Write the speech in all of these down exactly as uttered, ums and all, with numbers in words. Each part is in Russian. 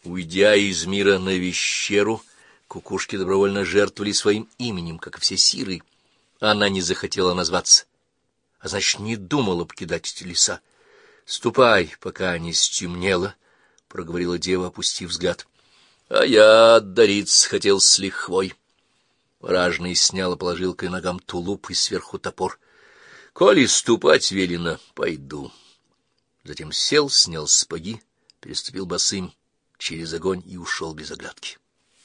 Уйдя из мира на Вещеру, кукушки добровольно жертвовали своим именем, как и все сиры. Она не захотела назваться, а значит, не думала покидать эти леса. — Ступай, пока не стемнело, — проговорила дева, опустив взгляд. — А я отдариться хотел с лихвой. Ражный снял и положил к ногам тулуп и сверху топор. — Коли ступать велено, пойду. Затем сел, снял сапоги, переступил босым через огонь и ушел без оглядки.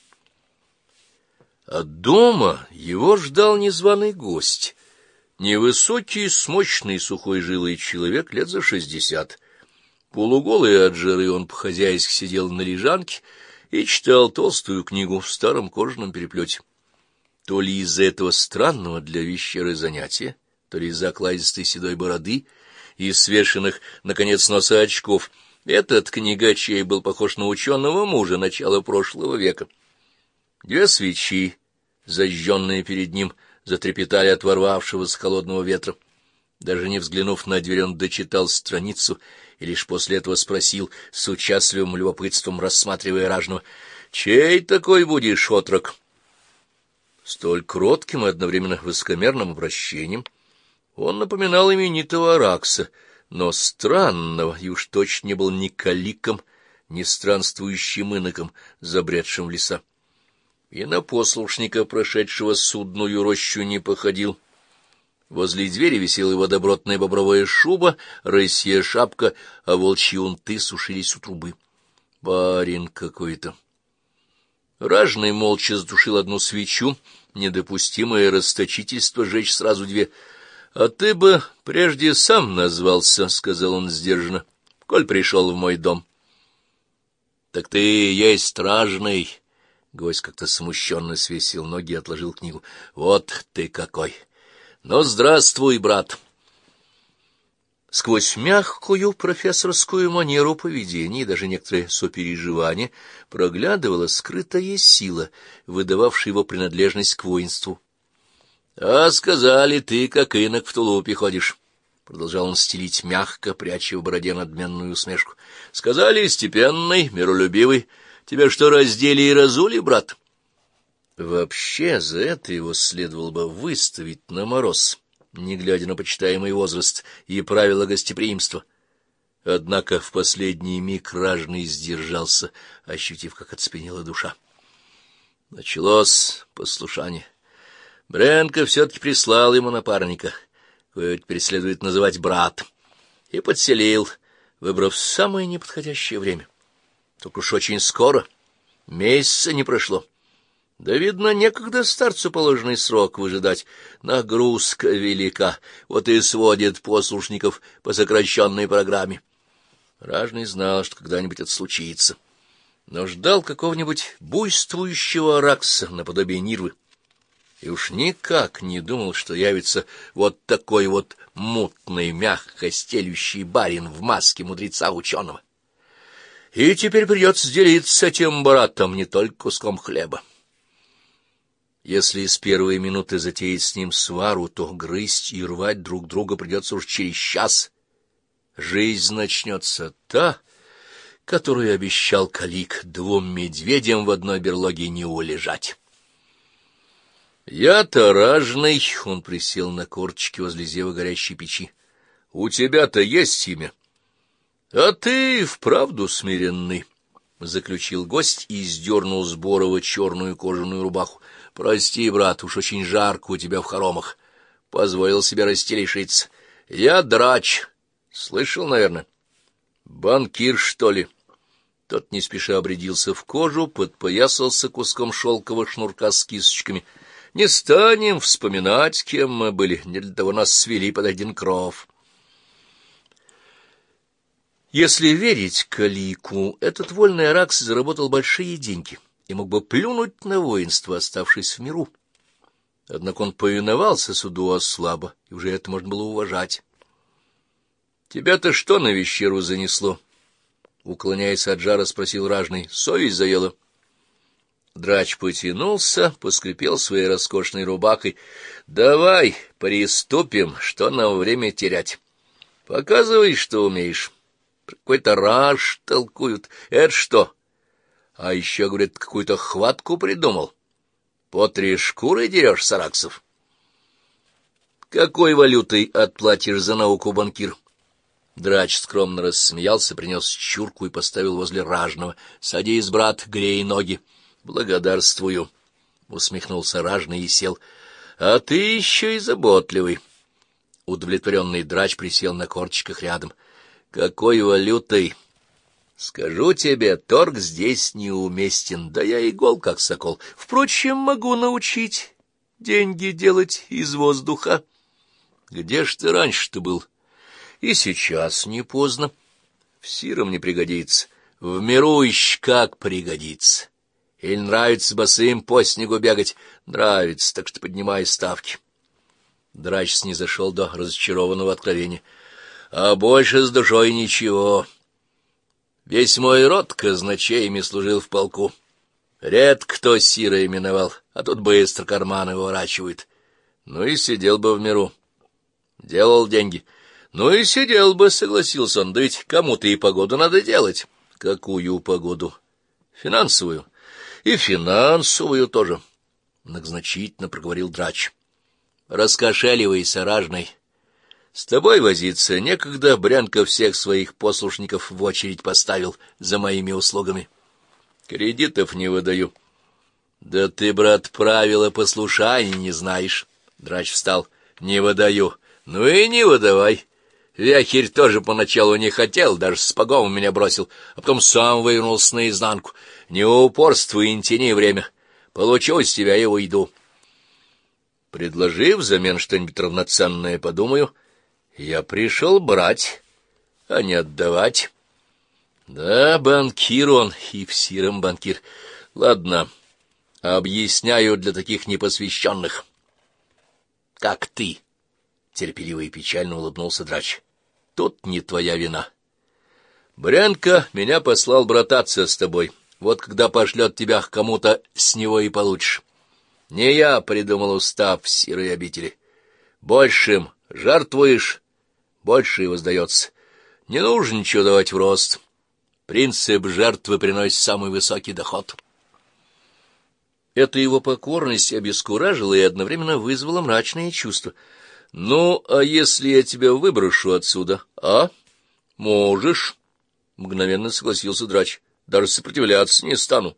От дома его ждал незваный гость, невысокий, смочный, сухой жилый человек лет за шестьдесят. Полуголый от жары он по-хозяйски сидел на лежанке и читал толстую книгу в старом кожаном переплете. То ли из-за этого странного для Вещеры занятия, то ли из-за окладистой седой бороды и свешенных, наконец, носа очков, этот книгачей был похож на ученого мужа начала прошлого века. Две свечи, зажженные перед ним, затрепетали от ворвавшегося холодного ветра. Даже не взглянув на дверь, он дочитал страницу и лишь после этого спросил, с участливым любопытством рассматривая Ражного: «Чей такой будешь, отрок?» Столь кротким и одновременно высокомерным обращением он напоминал именитого Аракса, но странного, и уж точно не был ни каликом, ни странствующим иноком, забредшим в леса. И на послушника, прошедшего судную рощу, не походил. Возле двери висела его добротная бобровая шуба, рысья шапка, а волчьи унты сушились у трубы. Барин какой-то. Ражный молча затушил одну свечу, недопустимое расточительство жечь сразу две. — А ты бы прежде сам назвался, — сказал он сдержанно, — коль пришел в мой дом. — Так ты есть стражный. Гость как-то смущенно свесил ноги и отложил книгу. — Вот ты какой! Ну, здравствуй, брат! Сквозь мягкую профессорскую манеру поведения и даже некоторые сопереживания проглядывала скрытая сила, выдававшая его принадлежность к воинству. — А сказали, ты, как инок, в тулупе ходишь, — продолжал он стелить мягко, пряча в бороде надменную усмешку. — Сказали, степенный, миролюбивый. Тебя что, раздели и разули, брат? Вообще, за это его следовало бы выставить на мороз, не глядя на почитаемый возраст и правила гостеприимства. Однако в последний миг Ражный сдержался, ощутив, как оцепенела душа. Началось послушание. Бренко все-таки прислал ему напарника, кое теперь следует называть брат, и подселил, выбрав самое неподходящее время. Только уж очень скоро, месяца не прошло. Да, видно, некогда старцу положенный срок выжидать. Нагрузка велика, вот и сводит послушников по сокращенной программе. Ражный знал, что когда-нибудь это случится, но ждал какого-нибудь буйствующего Аракса наподобие Нирвы. И уж никак не думал, что явится вот такой вот мутный, мягко стелющий барин в маске мудреца-ученого. И теперь придется делиться с этим братом не только куском хлеба. Если с первой минуты затеять с ним свару, то грызть и рвать друг друга придется уж через час. Жизнь начнется та, которую обещал Калик двум медведям в одной берлоге не улежать. Я-то Ражный, — он присел на корточки возле зева горящей печи, — у тебя-то есть имя. А ты вправду смиренный, — заключил гость и сдернул с Борова черную кожаную рубаху. — Прости, брат, уж очень жарко у тебя в хоромах. Позволил себе растелешиться. Я драч. Слышал, наверное? Банкир, что ли? Тот не спеша обрядился в кожу, подпоясался куском шелкового шнурка с кисточками. Не станем вспоминать, кем мы были, не для того нас свели под один кров. Если верить Калику, этот вольный Аракс заработал большие деньги и мог бы плюнуть на воинство, оставшись в миру. Однако он повиновался суду слабо, и уже это можно было уважать. — Тебя-то что на Вещеру занесло? — уклоняясь от жара, спросил Ражный. — Совесть заела. Драч потянулся, поскрипел своей роскошной рубахой. — Давай приступим, что нам время терять. Показывай, что умеешь. Какой-то раж толкуют. Это что? А еще, говорит, какую-то хватку придумал. По три шкуры дерешь с араксов. Какой валютой отплатишь за науку, банкир? Драч скромно рассмеялся, принес чурку и поставил возле ражного. — Садись, брат, грей ноги. — Благодарствую, — усмехнулся ражный и сел. — А ты еще и заботливый. Удовлетворенный драч присел на корточках рядом. — Какой валютой? — Скажу тебе, торг здесь неуместен, да я и гол, как сокол. Впрочем, могу научить деньги делать из воздуха. — Где ж ты раньше-то был? — И сейчас не поздно. В сиром не пригодится, в миру еще как пригодится. Или нравится босым по снегу бегать? Нравится, так что поднимай ставки. Драч снизошел до разочарованного откровения. — А больше с душой ничего. Весь мой род казначеями служил в полку. Редко кто сира именовал, а тут быстро карманы выворачивают. Ну и сидел бы в миру. Делал деньги. Ну и сидел бы, согласился он, да ведь кому-то и погоду надо делать. Какую погоду? Финансовую. И финансовую тоже, многозначительно проговорил Драч. Раскошеливайся, ражный. С тобой возиться некогда, Брянка всех своих послушников в очередь поставил за моими услугами. Кредитов не выдаю. Да ты, брат, правила послушания не знаешь. Драч встал. Не выдаю. Ну и не выдавай. Вяхерь тоже поначалу не хотел, даже с погомом меня бросил, а потом сам вывернулся наизнанку. Не упорствуй и не тяни время. Получу из тебя и уйду. Предложи взамен что-нибудь равноценное, подумаю. Я пришел брать, а не отдавать. Да, банкир он, и в сиром банкир. Ладно, объясняю для таких непосвященных. Как ты, терпеливо и печально улыбнулся Драч. Тут не твоя вина. Брянка меня послал брататься с тобой. Вот когда пошлет тебя к кому-то, с него и получишь. Не я придумал устав в сирой обители. Большим жертвуешь, больше и воздается. Не нужно ничего давать в рост. Принцип жертвы приносит самый высокий доход. Эта его покорность обескуражила и одновременно вызвала мрачные чувства. — Ну, а если я тебя выброшу отсюда, а? — Можешь, — мгновенно согласился Драч. — Даже сопротивляться не стану.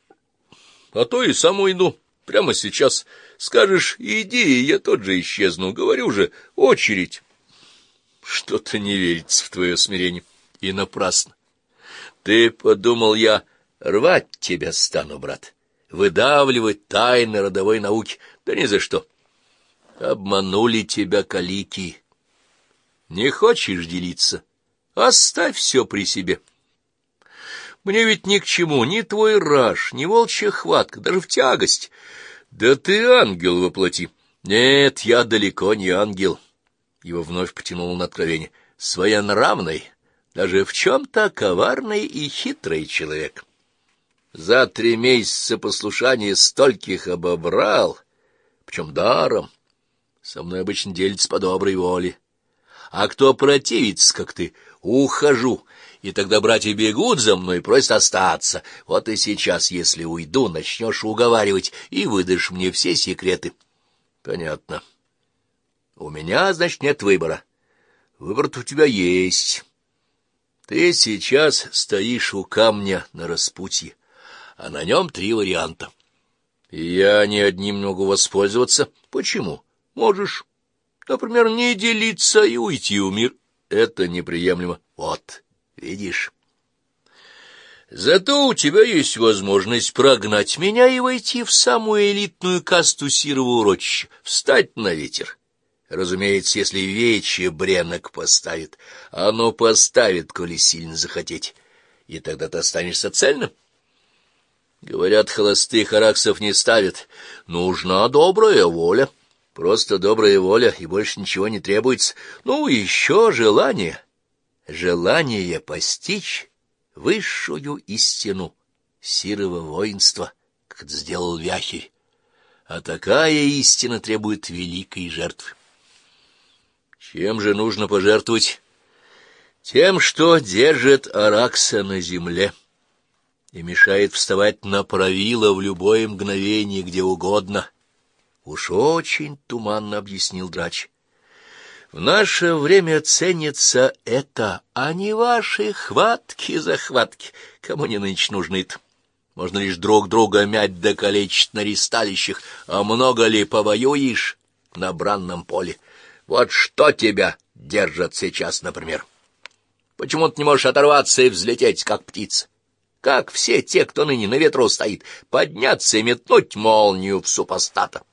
— А то и сам уйду. Прямо сейчас скажешь «иди», и я тот же исчезну. Говорю же, очередь. Что-то не верится в твое смирение. И напрасно. Ты подумал, я рвать тебя стану, брат, выдавливать тайны родовой науки? Да ни за что. Обманули тебя калики. Не хочешь делиться? Оставь все при себе. Мне ведь ни к чему ни твой раж, ни волчья хватка, даже в тягость. Да ты ангел во плоти. Нет, я далеко не ангел. Его вновь потянуло на откровение. Своенравный, даже в чем-то коварный и хитрый человек. За три месяца послушания стольких обобрал, причем даром. Со мной обычно делится по доброй воле. А кто противится, как ты, ухожу, и тогда братья бегут за мной и просят остаться. Вот и сейчас, если уйду, начнешь уговаривать и выдашь мне все секреты. Понятно. У меня, значит, нет выбора. Выбор-то у тебя есть. Ты сейчас стоишь у камня на распутье, а на нем три варианта. И я ни одним не могу воспользоваться. Почему? Можешь, например, не делиться и уйти в мир. Это неприемлемо. Вот, видишь? Зато у тебя есть возможность прогнать меня и войти в самую элитную касту сирового урочища, встать на ветер. Разумеется, если вече бренок поставит. Оно поставит, коли сильно захотеть. И тогда ты останешься цельным. Говорят, холостых араксов не ставят. Нужна добрая воля. Просто добрая воля, и больше ничего не требуется. Ну, еще желание. Желание постичь высшую истину сирого воинства, как это сделал Вяхерь. А такая истина требует великой жертвы. Чем же нужно пожертвовать? Тем, что держит Аракса на земле. и мешает вставать на правило в любое мгновение, где угодно. Уж очень туманно объяснил Драч. В наше время ценится это, а не ваши хватки-захватки. Кому не нынче нужны-то? Можно лишь друг друга мять да калечить на ристалищах, а много ли повоюешь на бранном поле? Вот что тебя держит сейчас, например? Почему ты не можешь оторваться и взлететь, как птица? Как все те, кто ныне на ветру стоит, подняться и метнуть молнию в супостата?